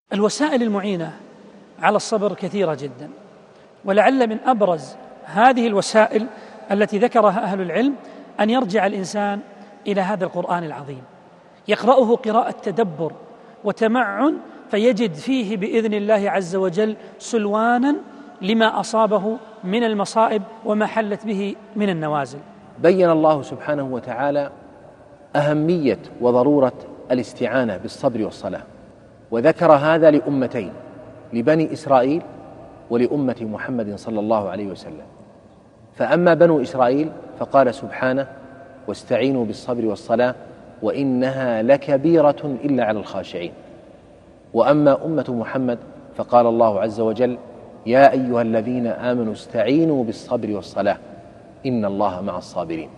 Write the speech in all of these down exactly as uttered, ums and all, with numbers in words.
الوسائل المعينة على الصبر كثيرة جدا، ولعل من أبرز هذه الوسائل التي ذكرها أهل العلم أن يرجع الإنسان إلى هذا القرآن العظيم، يقرأه قراءة تدبر وتمعن، فيجد فيه بإذن الله عز وجل سلوانا لما أصابه من المصائب وما حلت به من النوازل. بين الله سبحانه وتعالى أهمية وضرورة الاستعانة بالصبر والصلاة، وذكر هذا لأمتين، لبني إسرائيل ولأمة محمد صلى الله عليه وسلم. فأما بنو إسرائيل فقال سبحانه: واستعينوا بالصبر والصلاة وإنها لكبيرة إلا على الخاشعين. وأما أمة محمد فقال الله عز وجل: يا أيها الذين آمنوا استعينوا بالصبر والصلاة إن الله مع الصابرين.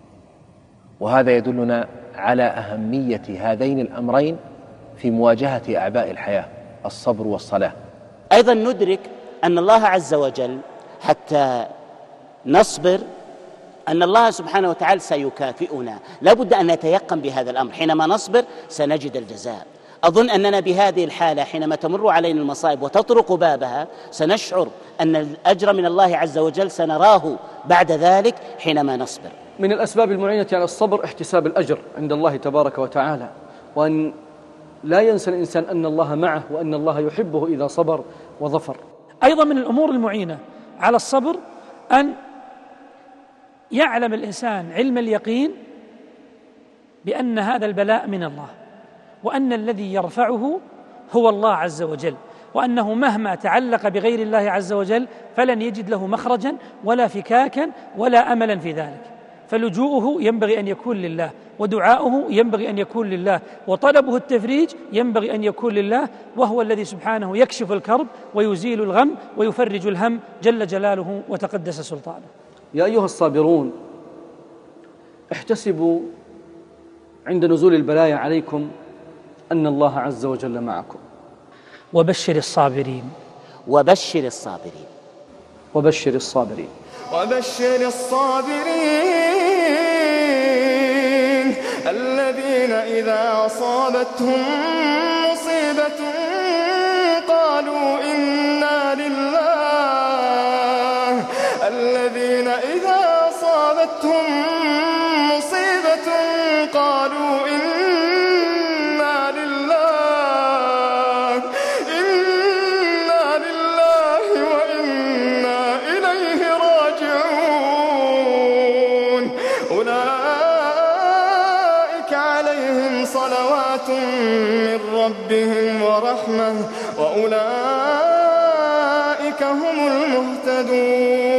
وهذا يدلنا على أهمية هذين الأمرين في مواجهة أعباء الحياة، الصبر والصلاة. أيضا ندرك أن الله عز وجل حتى نصبر أن الله سبحانه وتعالى سيكافئنا، لا بد أن نتيقن بهذا الأمر، حينما نصبر سنجد الجزاء. أظن أننا بهذه الحالة حينما تمر علينا المصائب وتطرق بابها سنشعر أن الأجر من الله عز وجل سنراه بعد ذلك حينما نصبر. من الأسباب المعينة على الصبر احتساب الأجر عند الله تبارك وتعالى، وأن لا ينسى الإنسان أن الله معه وأن الله يحبه إذا صبر وظفر. أيضا من الأمور المعينة على الصبر أن يعلم الإنسان علم اليقين بأن هذا البلاء من الله، وأن الذي يرفعه هو الله عز وجل، وأنه مهما تعلق بغير الله عز وجل فلن يجد له مخرجا ولا فكاكا ولا أملا في ذلك. فلجوءه ينبغي أن يكون لله، ودعاؤه ينبغي أن يكون لله، وطلبه التفريج ينبغي أن يكون لله، وهو الذي سبحانه يكشف الكرب ويزيل الغم ويفرج الهم جل جلاله وتقدس سلطانه. يا أيها الصابرون احتسبوا عند نزول البلايا عليكم أن الله عز وجل معكم. وبشر الصابرين وبشر الصابرين وبشر الصابرين وبشر الصابرين الذين إذا أصابتهم مصيبة قالوا إنا لله الذين إذا أصابتهم مصيبة قالوا إنا لله إنا لله وإنا إليه راجعون أولئك عليهم صلوات من ربهم ورحمة وأولئك هم المهتدون.